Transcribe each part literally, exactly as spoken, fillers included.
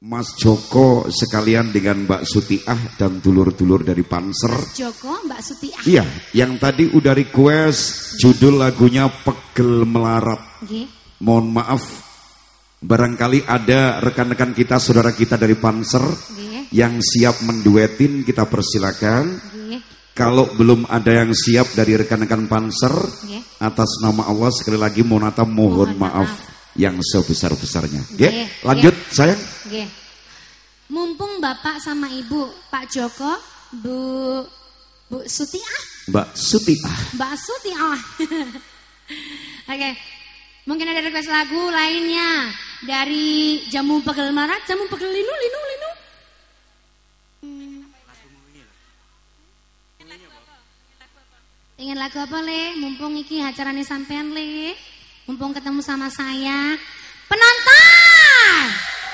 Mas Joko sekalian dengan Mbak Sutiah dan dulur-dulur dari Panser. Mas Joko, Mbak Sutiah. Iya, yang tadi udah request judul lagunya Pegel Melarat. Okay. Mohon maaf, barangkali ada rekan-rekan kita, saudara kita dari Panser okay. yang siap menduetin, kita persilakan. Okay. Kalau belum ada yang siap dari rekan-rekan Panser, okay. atas nama Allah sekali lagi Monata mohon, mohon maaf. maaf. Yang sebesar-besarnya. Okay. Okay. Lanjut okay. sayang. Okay. Mumpung Bapak sama Ibu, Pak Joko, Bu Bu Sutiah. Mbak Sutiah. Mbak Sutiah. Oke. Okay. Mungkin ada request lagu lainnya dari Jamu Pegel Marat, Jamu Pegel Linu Linu Linu. Hmm. Ingin lagu apa le? Mumpung iki acaranya sampean le. Mumpung ketemu sama saya. Penonton!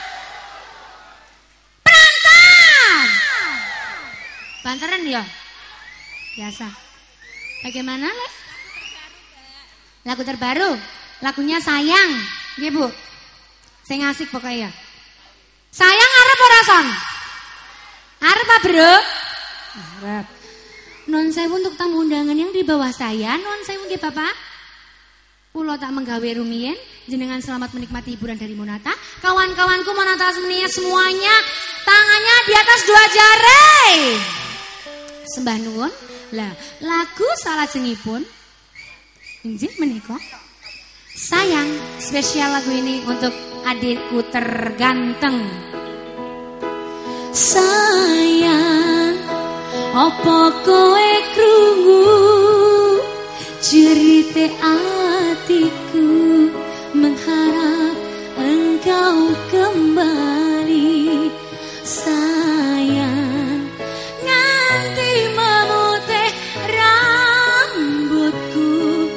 Penonton! Bantaran ya? Biasa. Bagaimana le? Lagu terbaru? Lagunya Sayang. Iya bu? Saya ngasih pokoknya. Sayang arep ora son? Arep apa bro? Arep. Non sewu untuk tamu undangan yang di bawah saya. Non sewu nggih bapak. Pulau tak menggawe rumien, jenengan selamat menikmati hiburan dari Monata. Kawan-kawanku Monata semuanya semuanya tangannya di atas dua jari. Sembah nuwun. Lah, lagu salajengipun injih menika. Sayang, spesial lagu ini untuk adikku terganteng. Sayang, opo kowe krungu cerita hatiku mengharap engkau kembali. Sayang, nganti memutih rambutku,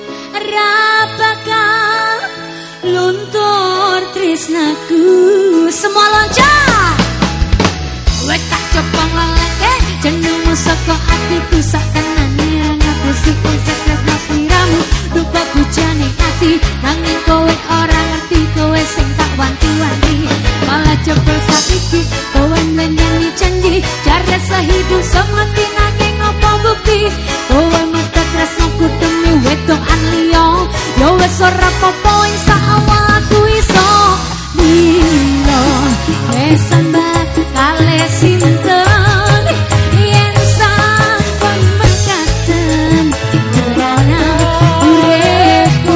rapakal luntur tresnaku. Semua loncat. Wes tak coba ngeleke jenengmu saka atiku sak tenane ngapusi usah tresna sliramu. Lupa bujane ati nanging kowe ora ngerti, kowe sing tak wanti-wanti. Malah jebol saiki kowe nyanyi janji jare sehidup semati nanging apa bukti. Kowe mutet tresnaku demi wedokan liya. Ya wis ora apa-apa insyaallah aku iso dilo besan batu kale sinten yen sampun mekaten terana uripku.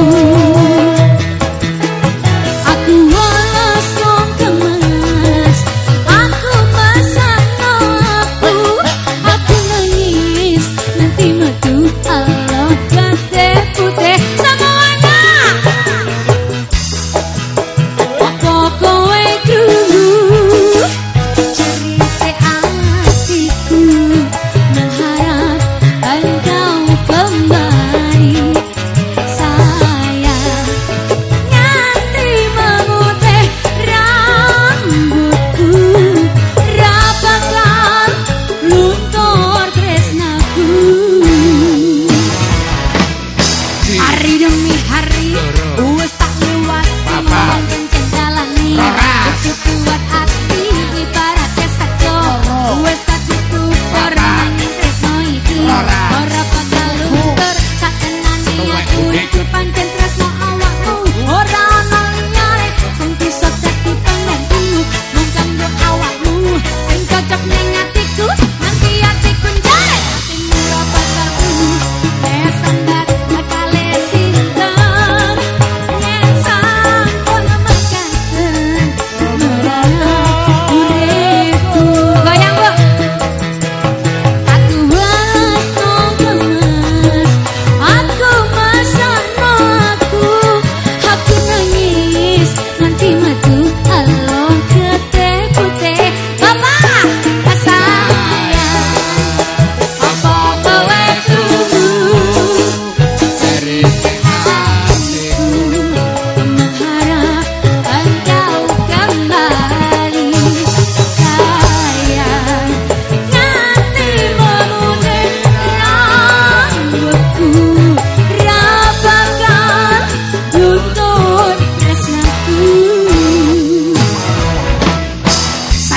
Aku walas wong kemas, aku masakno aku, aku nangis nanti metu Allah kate putih semuanya. Apa kowe krungu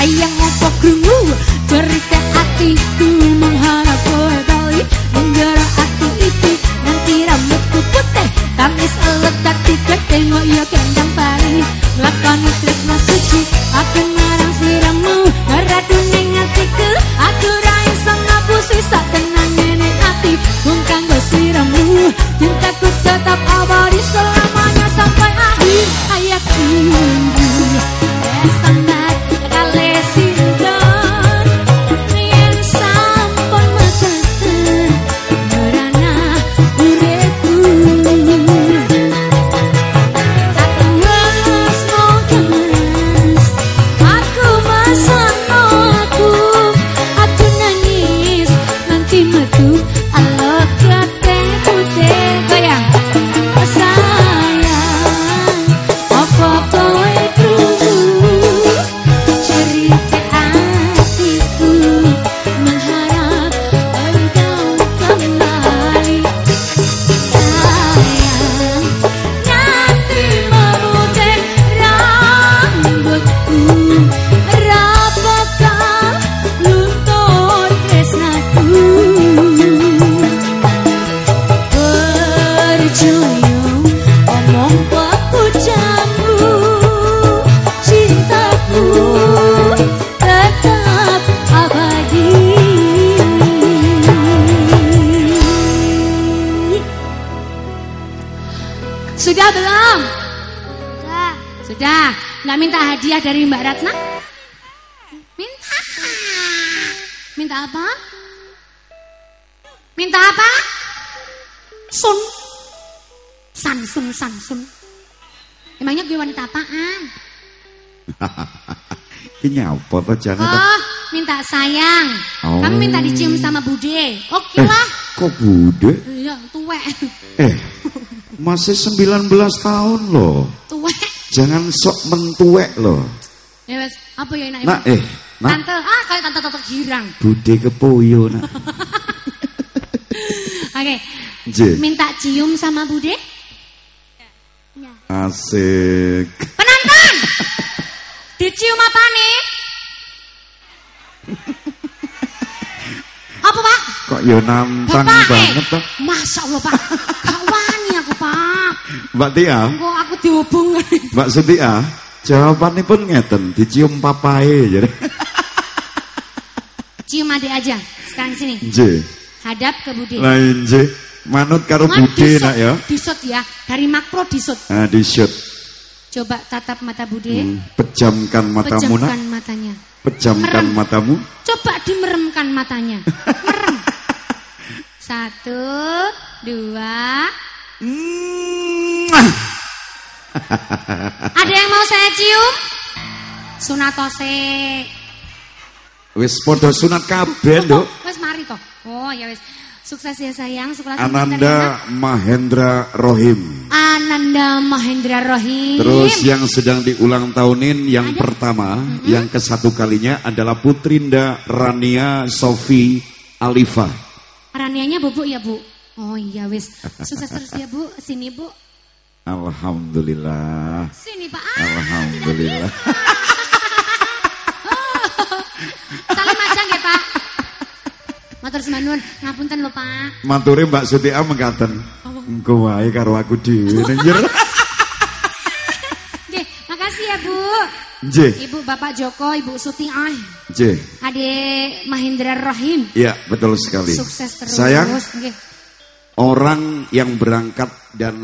sayang apa krungu berita hatiku mengharap kowe bali menggara hati iki nanti rambutku putih tangis elek dadi tengok ya kendang pari lakoni tresno suci aku ngarang siramu ngeradu ning atiku aku ra iso ngapusi sak tenane ning ati mung kanggo siramu cintaku tetap abadi selamanya sampai akhir hayatku sangat kale sinten yen sampun mekaten merana uripku aku wis mokemas aku masakno aku aku nangis nanti metu alok kate putih goyang sayang apa kowe krungu cerita hatiku mengharap engkau kembali sayang nanti memutih rambutku rapakah luntur tresnaku percaya omong pepujamu cintaku tetap abadi. Sudah belum? Sudah. Sudah. Nggak minta hadiah dari Mbak Ratna? Minta. Minta apa? Minta apa? Sun. Sansun, sansun. Emangnya gue wanita apaan? Ini apa tuh Janet? Oh, minta sayang. Oh. Kamu minta dicium sama Bude. Oke Eh, lah. kok Bude? Iya, tuwek. Eh, masih sembilan belas tahun loh. Tuwek. Jangan sok mentuek loh. Ya wes, apa ya enak? Nak, eh, nak. Tante, ah kayak tante-tante girang. Bude kepoyo nak. Oke. J. Minta cium sama Bude? Asik. Penonton. Dicium apa nih? Apa Pak? Kok ya nantang Bapak, banget eh. toh. Masya Allah Pak. Gak wani aku Pak. Mbak Tia, Kok aku dihubung. Mbak Setia, jawabannya pun ngeten, dicium papae jadi. Cium adik aja. Sekarang sini. J. Hadap ke Bude. Lain J. Manut karo Ngan Bude disut, nak ya. Disut ya. Dari makro disut. Nah, di shoot. Coba tatap mata Bude. Hmm, pejamkan matamu nak. Pejamkan matanya. Pejamkan Merem. matamu. Coba dimeremkan matanya. Merem. Satu, dua. Hmm. Ada yang mau saya cium? Sunatose. Wis podo sunat kabeh, Nduk. Wes mari toh. Oh ya wes. Sukses ya sayang. Sukses Ananda Mahendra Rohim. Ananda Mahendra Rohim. Terus yang sedang diulang tahunin yang Ada? pertama, Mm-hmm. yang ke satu kalinya adalah Putrinda Rania Sofi Alifa. Ranianya bubuk ya Bu. Oh iya wes. Sukses terus ya Bu. Sini Bu. Alhamdulillah. Sini Pak. Ah, Alhamdulillah. salim aja nggih Pak. Matur nuwun, ngapunten lho Pak. Maturi Mbak Setia mengatakan, engko wae karo aku dhewe ning jero. Nggih, makasih ya Bu. Nggih. Ibu Bapak Joko, Ibu Sutiah, Nggih. Adik Mahendra Rohim. Iya, betul sekali. Sukses terus. Sayang, Nggih. orang yang berangkat dan